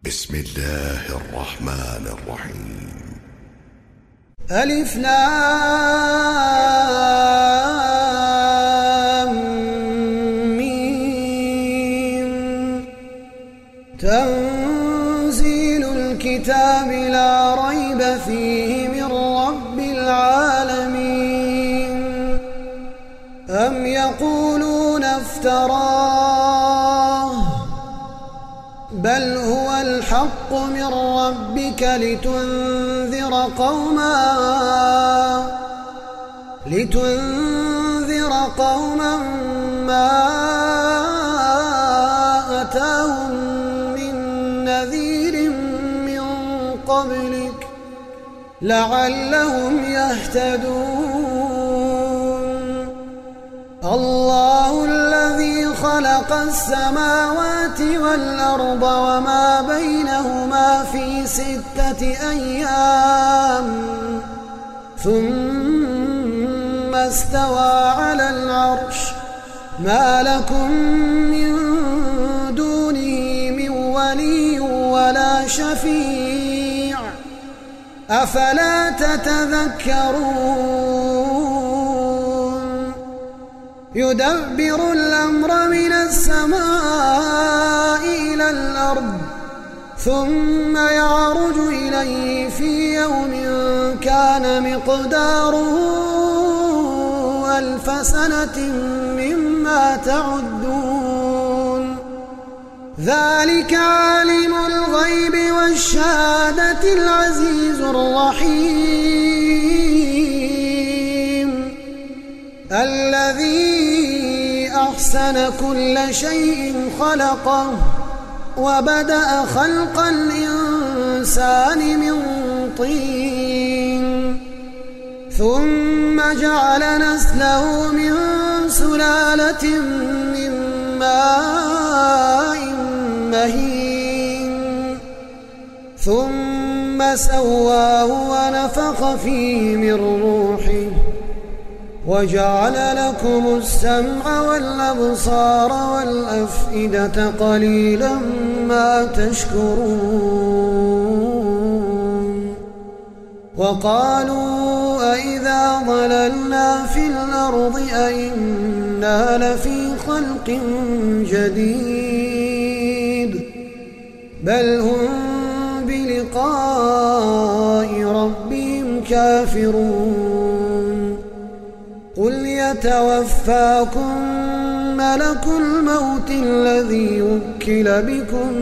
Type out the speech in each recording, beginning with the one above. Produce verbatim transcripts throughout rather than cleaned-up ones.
بسم الله الرحمن الرحيم. ألف لام ميم. تنزيل الكتاب لا ريب فيه من رب العالمين. أم يقولون افتراه بل هو الحق من ربك لتنذر قوما لتنذر قوما ما أتاهم من نذير من قبلك لعلهم يهتدون. الله الذي خلق السماوات والأرض وما بينهما في ستة أيام ثم استوى على العرش ما لكم من دونه من ولي ولا شفيع أفلا تتذكرون. يدبر الأمر من السماء إلى الأرض ثم يعرج إليه في يوم كان مقداره ألف سنة مما تعدون. ذلك عالم الغيب والشهادة العزيز الرحيم الذي أحسن كل شيء خلقه وبدأ خلق الإنسان من طين ثم جعل نسله من سلالة من ماء مهين ثم سواه ونفخ فيه من روحه وجعل لكم السمع والأبصار والأفئدة قليلا ما تشكرون. وقالوا أئذا ضللنا في الأرض أئنا لفي خلق جديد بل هم بلقاء ربهم كافرون. قل يتوفاكم ملك الموت الذي وكل بكم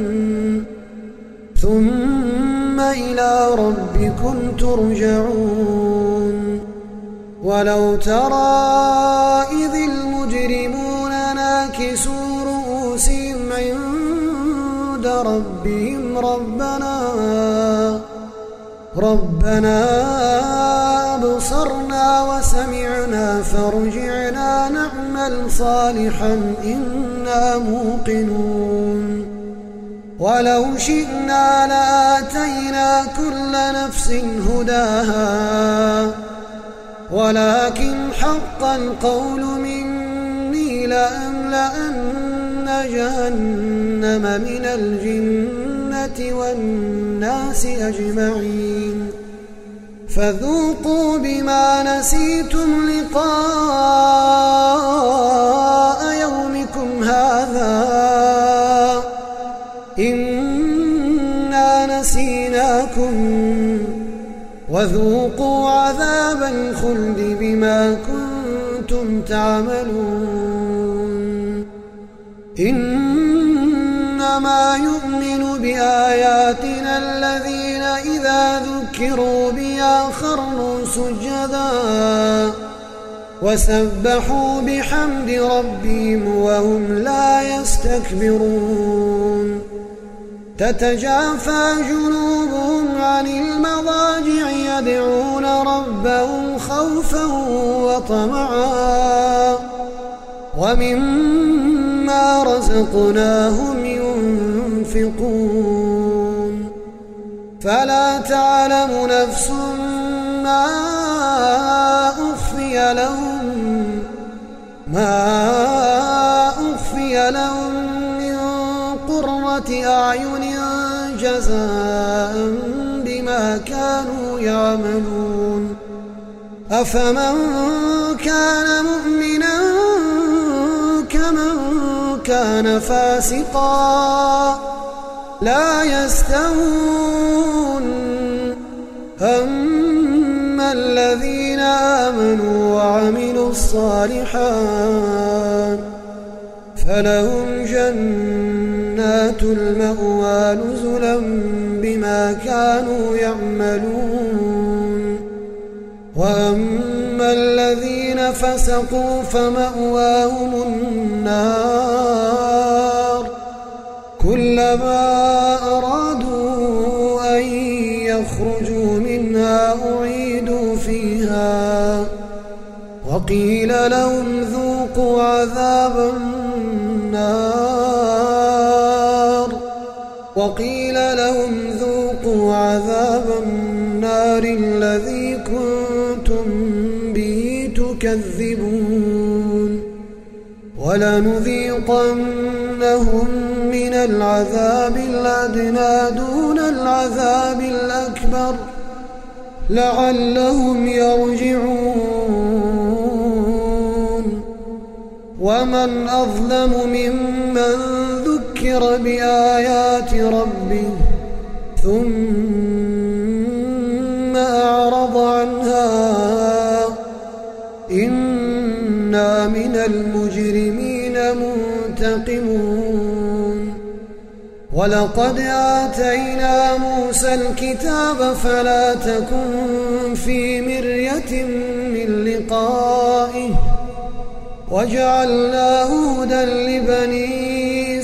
ثم إلى ربكم ترجعون. ولو ترى إذ المجرمون ناكسوا رؤوسهم عند ربهم ربنا ربنا أبصرنا وسمعنا فارجعنا نعمل صالحا إنا موقنون. ولو شئنا لآتينا كل نفس هداها ولكن حق القول مني لأملأن جهنم من الجنة والناس أجمعين. فذوقوا بما نسيتم لقاء يومكم هذا إنا نسيناكم وذوقوا عذاب الخلد بما كنتم تعملون. إنما يؤمن بآياتنا الذين إذا ذكروا بها خروا سجدا وسبحوا بحمد ربهم وهم لا يستكبرون. تتجافى جنوبهم عن المضاجع يدعون ربهم خوفا وطمعا ومما رزقناهم ينفقون. فلا تعلم نفس ما أخفي لهم ما أخفي لهم من قرة أعين جزاء بما كانوا يعملون أفمن كان مؤمنا كمن كان فاسقا لا يستوون أما الذين آمنوا وعملوا الصالحات فلهم جنات المأوى نزلا بما كانوا يعملون وأما الذين فسقوا فمأواهم النار كلما أرادوا أن يخرجوا منها أعيدوا فيها وقيل لهم ذوقوا عذاب النار وقيل لهم ذوقوا عذاب النار الذي كنتم به تكذبون ولنذيقنهم من العذاب الأدنى دون العذاب الأكبر لعلهم يرجعون ومن أظلم ممن ذكر بآيات ربه ثم أعرض عنها إنا من المجرمين منتقمون ولقد آتينا موسى الكتاب فلا تكن في مرية من لقائه وجعلناه هدى لبني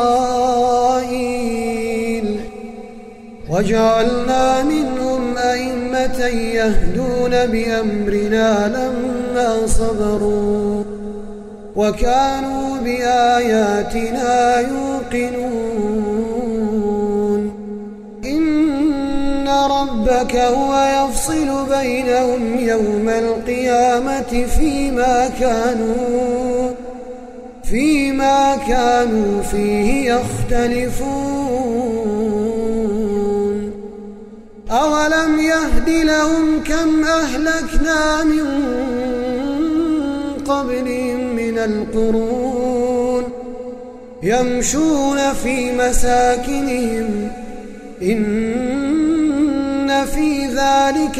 إسرائيل وجعلنا منهم أئمة يهدون بأمرنا لما صبروا وكانوا بآياتنا يوقنون إن ربك هو يفصل بينهم يوم القيامة فيما كانوا فيما كانوا فيه يختلفون أولم يهد لهم كم أهلكنا من قبلهم من القرون يمشون في مساكنهم إن في ذلك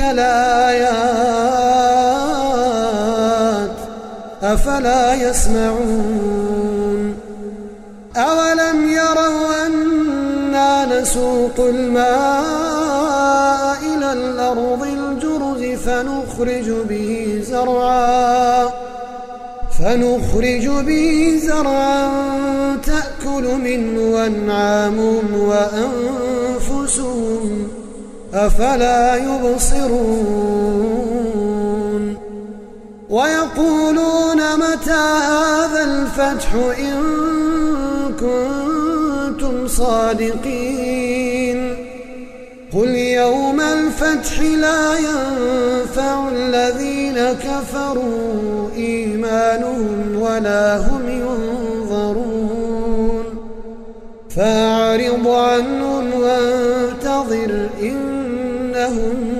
لآيات أفلا يسمعون أولم يروا أنا نسوق الماء إلى الأرض الجرز فنخرج به زرعا فنخرج به زرعا تأكل منه أنعامهم وأنفسهم أفلا يبصرون ويقولون متى هذا الفتح إن كنتم صادقين قل يوم الفتح لا ينفع الذين كفروا إيمانهم ولا هم ينظرون فأعرض عنهم وانتظر إنهم